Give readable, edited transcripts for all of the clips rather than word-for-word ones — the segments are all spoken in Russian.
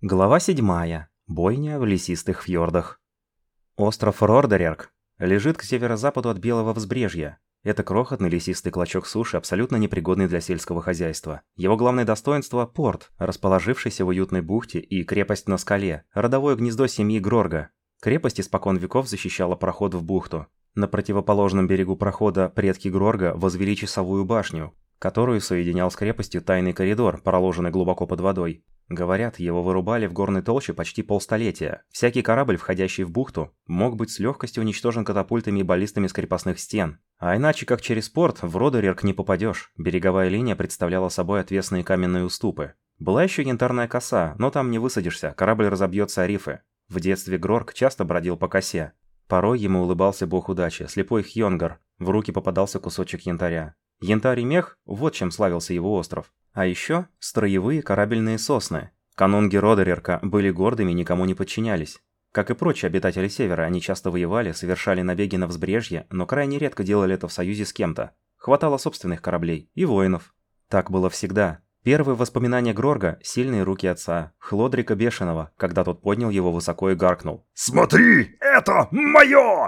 Глава 7. Бойня в лесистых фьордах. Остров Рордерерк лежит к северо-западу от Белого взбрежья. Это крохотный лесистый клочок суши, абсолютно непригодный для сельского хозяйства. Его главное достоинство – порт, расположившийся в уютной бухте, и крепость на скале, родовое гнездо семьи Грорга. Крепость испокон веков защищала проход в бухту. На противоположном берегу прохода предки Грорга возвели часовую башню, которую соединял с крепостью тайный коридор, проложенный глубоко под водой. Говорят, его вырубали в горной толще почти полстолетия. Всякий корабль, входящий в бухту, мог быть с легкостью уничтожен катапультами и баллистами с крепостных стен. А иначе, как через порт, в Рордерерк не попадешь. Береговая линия представляла собой отвесные каменные уступы. Была еще янтарная коса, но там не высадишься, корабль разобьется о рифы. В детстве Грорг часто бродил по косе. Порой ему улыбался бог удачи, слепой Хьонгар. В руки попадался кусочек янтаря. Янтарь и мех – вот чем славился его остров. А еще строевые корабельные сосны. Канунги Рордерерка были гордыми и никому не подчинялись. Как и прочие обитатели Севера, они часто воевали, совершали набеги на взбрежье, но крайне редко делали это в союзе с кем-то. Хватало собственных кораблей и воинов. Так было всегда. Первые воспоминания Грорга – сильные руки отца, Хлодрика Бешеного, когда тот поднял его высоко и гаркнул: «Смотри, это моё!»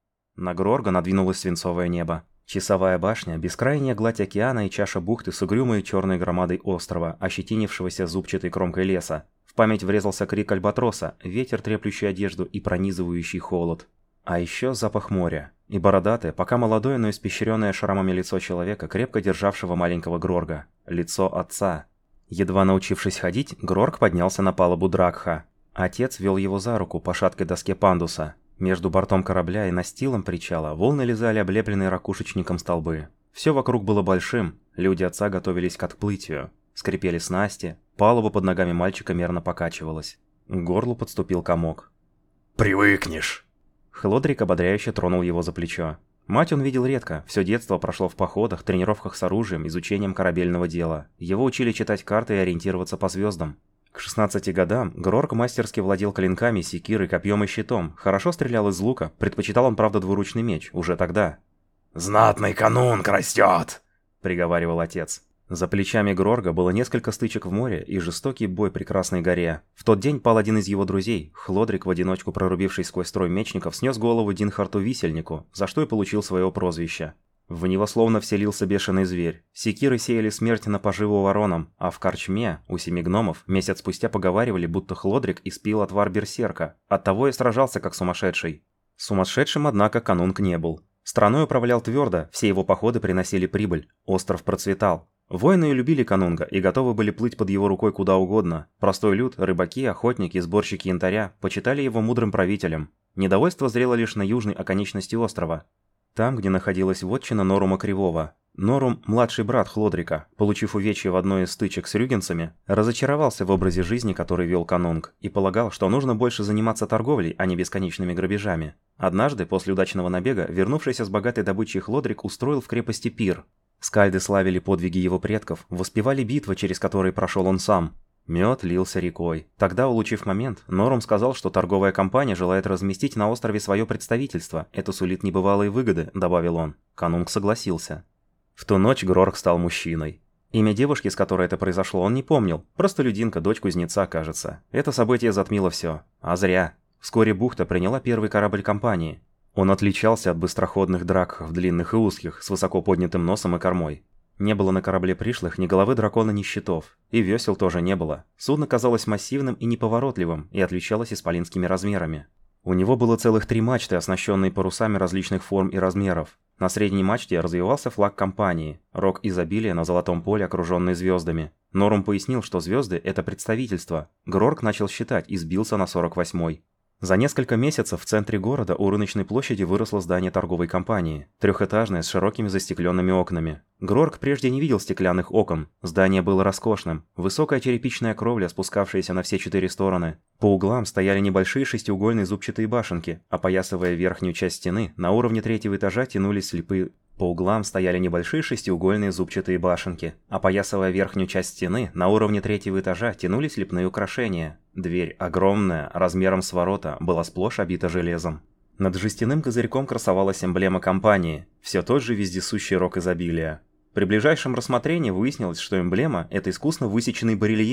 На Грорга надвинулось свинцовое небо. Часовая башня, бескрайняя гладь океана и чаша бухты с угрюмой черной громадой острова, ощетинившегося зубчатой кромкой леса. В память врезался крик альбатроса, ветер, треплющий одежду и пронизывающий холод. А еще запах моря. И бородатое, пока молодое, но испещренное шрамами лицо человека, крепко державшего маленького Грорга. Лицо отца. Едва научившись ходить, Грорг поднялся на палубу Дракха. Отец вел его за руку по шаткой доске пандуса. Между бортом корабля и настилом причала волны лизали облепленные ракушечником столбы. Все вокруг было большим, люди отца готовились к отплытию. Скрипели снасти, палуба под ногами мальчика мерно покачивалась. К горлу подступил комок. «Привыкнешь!» Хлодрик ободряюще тронул его за плечо. Мать он видел редко, все детство прошло в походах, тренировках с оружием, изучением корабельного дела. Его учили читать карты и ориентироваться по звездам. К 16 годам Грорг мастерски владел клинками, секирой, копьем и щитом, хорошо стрелял из лука, предпочитал он, правда, двуручный меч, уже тогда. «Знатный канунг растет!» — приговаривал отец. За плечами Грорга было несколько стычек в море и жестокий бой при Красной горе. В тот день пал один из его друзей. Хлодрик, в одиночку прорубившись сквозь строй мечников, снес голову Динхарту-висельнику, за что и получил свое прозвище. В него словно вселился бешеный зверь. Секиры сеяли смерть на поживу воронам, а в корчме у 7 гномов месяц спустя поговаривали, будто Хлодрик испил отвар берсерка. Оттого и сражался как сумасшедший. Сумасшедшим, однако, канунг не был. Страной управлял твердо, все его походы приносили прибыль, остров процветал. Воины любили канунга и готовы были плыть под его рукой куда угодно. Простой люд, рыбаки, охотники, сборщики янтаря почитали его мудрым правителем. Недовольство зрело лишь на южной оконечности острова. Там, где находилась вотчина Норума Кривого. Норум, младший брат Хлодрика, получив увечья в одной из стычек с рюгенцами, разочаровался в образе жизни, который вел канунг, и полагал, что нужно больше заниматься торговлей, а не бесконечными грабежами. Однажды, после удачного набега, вернувшийся с богатой добычей Хлодрик устроил в крепости пир. Скальды славили подвиги его предков, воспевали битвы, через которые прошел он сам. Мед лился рекой. Тогда, улучив момент, Норум сказал, что торговая компания желает разместить на острове свое представительство. Это сулит небывалые выгоды, добавил он. Канунг согласился. В ту ночь Грорг стал мужчиной. Имя девушки, с которой это произошло, он не помнил. Простолюдинка, дочь кузнеца, кажется. Это событие затмило все. А зря. Вскоре бухта приняла первый корабль компании. Он отличался от быстроходных дракхов, длинных и узких, с высоко поднятым носом и кормой. Не было на корабле пришлых ни головы дракона, ни щитов. И весел тоже не было. Судно казалось массивным и неповоротливым, и отличалось исполинскими размерами. У него было целых 3 мачты, оснащенные парусами различных форм и размеров. На средней мачте развивался флаг компании, рог изобилия на золотом поле, окруженный звездами. Норум пояснил, что звезды – это представительство. Грорг начал считать и сбился на 48-й. За несколько месяцев в центре города у рыночной площади выросло здание торговой компании, трехэтажное с широкими застекленными окнами. Грорг прежде не видел стеклянных окон. Здание было роскошным. Высокая черепичная кровля, спускавшаяся на все 4 стороны. По углам стояли небольшие шестиугольные зубчатые башенки, опоясывая верхнюю часть стены, на уровне 3-го этажа тянулись слепые... По углам стояли небольшие шестиугольные зубчатые башенки. Опоясывая верхнюю часть стены, на уровне 3-го этажа тянулись лепные украшения. Дверь, огромная, размером с ворота, была сплошь обита железом. Над жестяным козырьком красовалась эмблема компании, все тот же вездесущий рог изобилия. При ближайшем рассмотрении выяснилось, что эмблема – это искусно высеченный барельеф.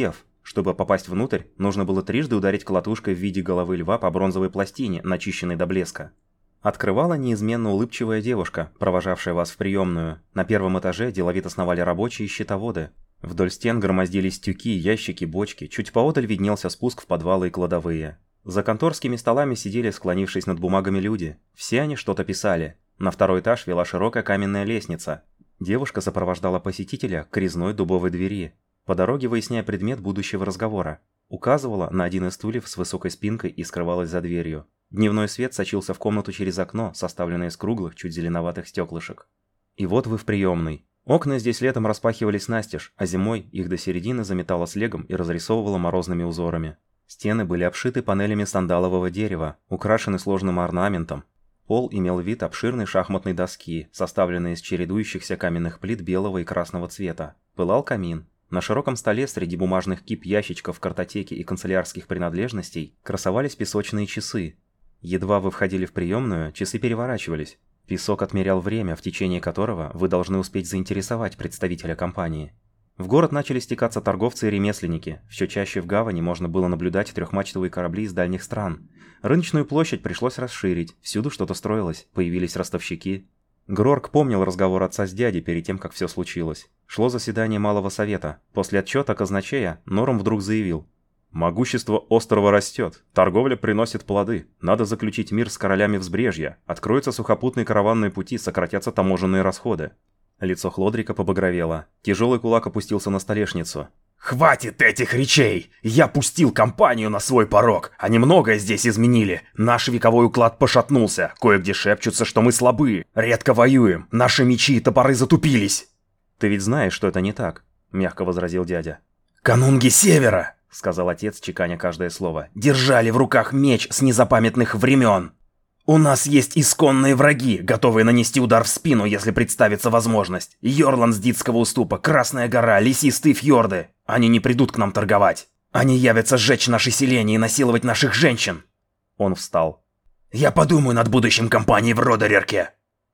Чтобы попасть внутрь, нужно было трижды ударить колотушкой в виде головы льва по бронзовой пластине, начищенной до блеска. Открывала неизменно улыбчивая девушка, провожавшая вас в приемную. На первом этаже деловито сновали рабочие и счетоводы. Вдоль стен громоздились тюки, ящики, бочки, чуть поодаль виднелся спуск в подвалы и кладовые. За конторскими столами сидели, склонившись над бумагами, люди. Все они что-то писали. На второй этаж вела широкая каменная лестница. Девушка сопровождала посетителя к резной дубовой двери, по дороге выясняя предмет будущего разговора. Указывала на один из стульев с высокой спинкой и скрывалась за дверью. Дневной свет сочился в комнату через окно, составленное из круглых, чуть зеленоватых стеклышек. И вот вы в приемной. Окна здесь летом распахивались настежь, а зимой их до середины заметало снегом и разрисовывало морозными узорами. Стены были обшиты панелями сандалового дерева, украшены сложным орнаментом. Пол имел вид обширной шахматной доски, составленной из чередующихся каменных плит белого и красного цвета. Пылал камин. На широком столе среди бумажных кип ящичков картотеки и канцелярских принадлежностей красовались песочные часы. Едва вы входили в приемную, часы переворачивались. Песок отмерял время, в течение которого вы должны успеть заинтересовать представителя компании. В город начали стекаться торговцы и ремесленники. Все чаще в гавани можно было наблюдать трехмачтовые корабли из дальних стран. Рыночную площадь пришлось расширить, всюду что-то строилось, появились ростовщики. Грорк помнил разговор отца с дядей перед тем, как все случилось. Шло заседание Малого Совета. После отчета казначея Норм вдруг заявил: «Могущество острова растет, торговля приносит плоды, надо заключить мир с королями взбрежья, откроются сухопутные караванные пути, сократятся таможенные расходы». Лицо Хлодрика побагровело. Тяжелый кулак опустился на столешницу. «Хватит этих речей! Я пустил компанию на свой порог. Они многое здесь изменили. Наш вековой уклад пошатнулся. Кое-где шепчутся, что мы слабы. Редко воюем. Наши мечи и топоры затупились». «Ты ведь знаешь, что это не так», — мягко возразил дядя. «Канунги Севера», — сказал отец, чеканя каждое слово, — «держали в руках меч с незапамятных времен. У нас есть исконные враги, готовые нанести удар в спину, если представится возможность. Йорланд с Дитского уступа, Красная гора, лесистые фьорды. Они не придут к нам торговать. Они явятся сжечь наши селения и насиловать наших женщин». Он встал. «Я подумаю над будущим кампании в Родерерке».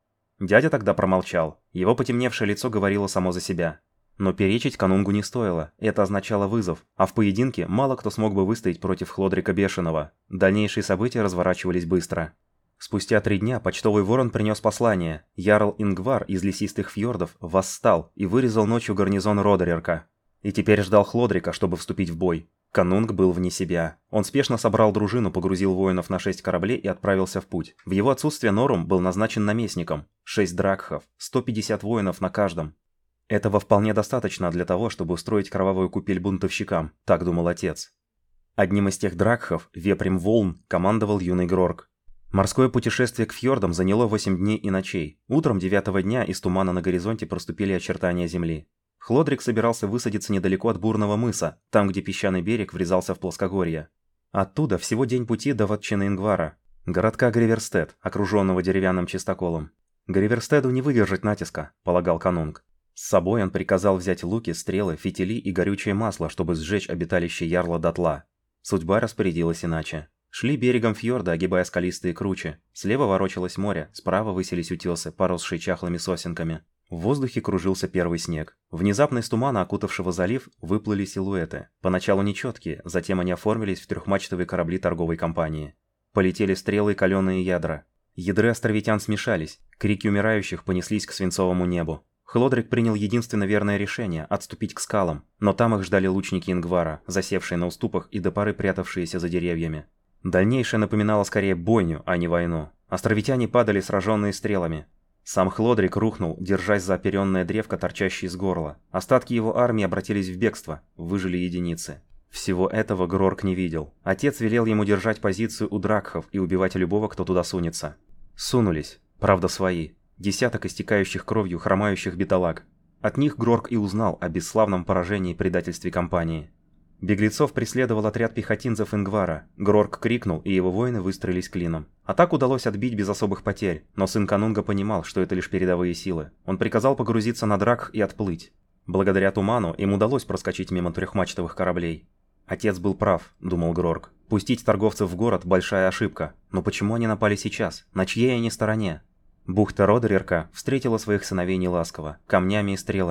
Дядя тогда промолчал. Его потемневшее лицо говорило само за себя. Но перечить канунгу не стоило, это означало вызов, а в поединке мало кто смог бы выстоять против Хлодрика Бешеного. Дальнейшие события разворачивались быстро. Спустя 3 дня почтовый ворон принес послание. Ярл Ингвар из лесистых фьордов восстал и вырезал ночью гарнизон Родерерка. И теперь ждал Хлодрика, чтобы вступить в бой. Канунг был вне себя. Он спешно собрал дружину, погрузил воинов на 6 кораблей и отправился в путь. В его отсутствие Норум был назначен наместником. 6 дракхов, 150 воинов на каждом. Этого вполне достаточно для того, чтобы устроить кровавую купель бунтовщикам, так думал отец. Одним из тех дракхов, вепрем волн, командовал юный Грорк. Морское путешествие к фьордам заняло 8 дней и ночей. Утром 9-го дня из тумана на горизонте проступили очертания земли. Хлодрик собирался высадиться недалеко от бурного мыса, там, где песчаный берег врезался в плоскогорье. Оттуда всего день пути до вотчины Ингвара, городка Гриверстед, окруженного деревянным чистоколом. Гриверстеду не выдержать натиска, полагал канунг. С собой он приказал взять луки, стрелы, фитили и горючее масло, чтобы сжечь обиталище ярла дотла. Судьба распорядилась иначе. Шли берегом фьорда, огибая скалистые кручи. Слева ворочалось море, справа высились утесы, поросшие чахлыми сосенками. В воздухе кружился первый снег. Внезапно из тумана, окутавшего залив, выплыли силуэты. Поначалу нечеткие, затем они оформились в трехмачтовые корабли торговой компании. Полетели стрелы и каленые ядра. Ядры островитян смешались, крики умирающих понеслись к свинцовому небу. Хлодрик принял единственно верное решение – отступить к скалам, но там их ждали лучники Ингвара, засевшие на уступах и до поры прятавшиеся за деревьями. Дальнейшее напоминало скорее бойню, а не войну. Островитяне падали, сраженные стрелами. Сам Хлодрик рухнул, держась за оперенное древко, торчащее из горла. Остатки его армии обратились в бегство, выжили единицы. Всего этого Грорк не видел. Отец велел ему держать позицию у дракхов и убивать любого, кто туда сунется. Сунулись, правда свои. Десяток истекающих кровью хромающих бедолаг. От них Грорк и узнал о бесславном поражении и предательстве компании. Беглецов преследовал отряд пехотинцев Ингвара. Грорк крикнул, и его воины выстроились клином. Атаку удалось отбить без особых потерь, но сын Канунга понимал, что это лишь передовые силы. Он приказал погрузиться на дракх и отплыть. Благодаря туману им удалось проскочить мимо трехмачтовых кораблей. Отец был прав, думал Грорк. Пустить торговцев в город – большая ошибка. Но почему они напали сейчас? На чьей они стороне? Бухта Родерерка встретила своих сыновей неласково, камнями и стрелами.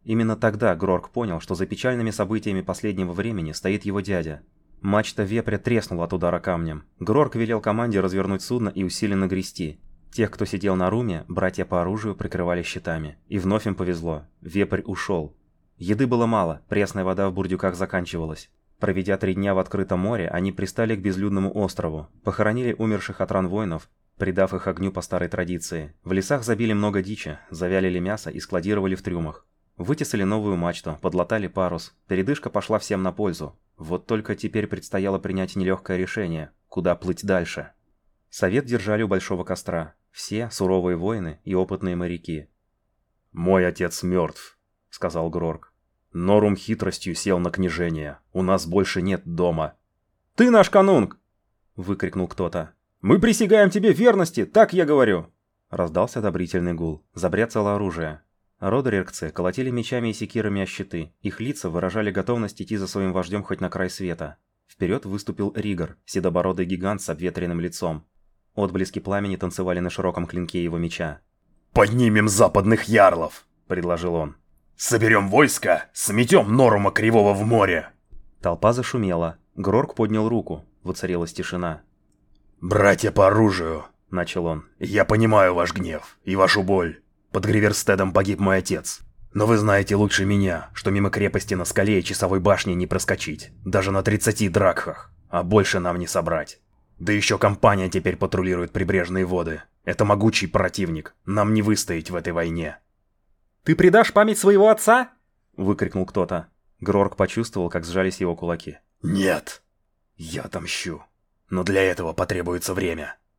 Именно тогда Грорк понял, что за печальными событиями последнего времени стоит его дядя. Мачта вепря треснула от удара камнем. Грорк велел команде развернуть судно и усиленно грести. Тех, кто сидел на руме, братья по оружию прикрывали щитами. И вновь им повезло. Вепрь ушел. Еды было мало, пресная вода в бурдюках заканчивалась. Проведя 3 дня в открытом море, они пристали к безлюдному острову, похоронили умерших от ран воинов, придав их огню по старой традиции. В лесах забили много дичи, завялили мясо и складировали в трюмах. Вытесали новую мачту, подлатали парус. Передышка пошла всем на пользу. Вот только теперь предстояло принять нелегкое решение, куда плыть дальше. Совет держали у большого костра. Все суровые воины и опытные моряки. «Мой отец мертв», — сказал Грорк. «Норум хитростью сел на княжение. У нас больше нет дома». «Ты наш канунг!» — выкрикнул кто-то. «Мы присягаем тебе верности, так я говорю!» Раздался одобрительный гул. Забряцало оружие. Родерикцы колотили мечами и секирами о щиты. Их лица выражали готовность идти за своим вождем хоть на край света. Вперед выступил Ригор, седобородый гигант с обветренным лицом. Отблески пламени танцевали на широком клинке его меча. «Поднимем западных ярлов!» — предложил он. «Соберем войско, сметем Норума Кривого в море!» Толпа зашумела. Грорк поднял руку. Воцарилась тишина. «Братья по оружию!» — начал он. «Я понимаю ваш гнев и вашу боль. Под Гриверстедом погиб мой отец. Но вы знаете лучше меня, что мимо крепости на скале и часовой башни не проскочить. Даже на 30 дракхах. А больше нам не собрать. Да еще компания теперь патрулирует прибрежные воды. Это могучий противник. Нам не выстоять в этой войне». «Ты предашь память своего отца?» — выкрикнул кто-то. Грорк почувствовал, как сжались его кулаки. «Нет. Я отомщу. Но для этого потребуется время».